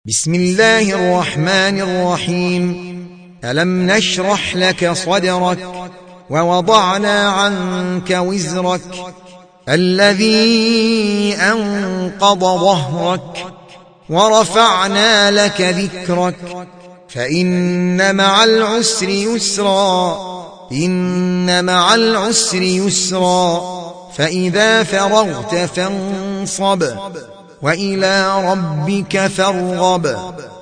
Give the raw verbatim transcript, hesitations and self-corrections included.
بسم الله الرحمن الرحيم. ألم نشرح لك صدرك ووضعنا عنك وزرك الذي أنقض ظهرك ورفعنا لك ذكرك فإن مع العسر يسرا إن مع العسر يسرا فإذا فرغت فانصب وإلى ربك فارغب.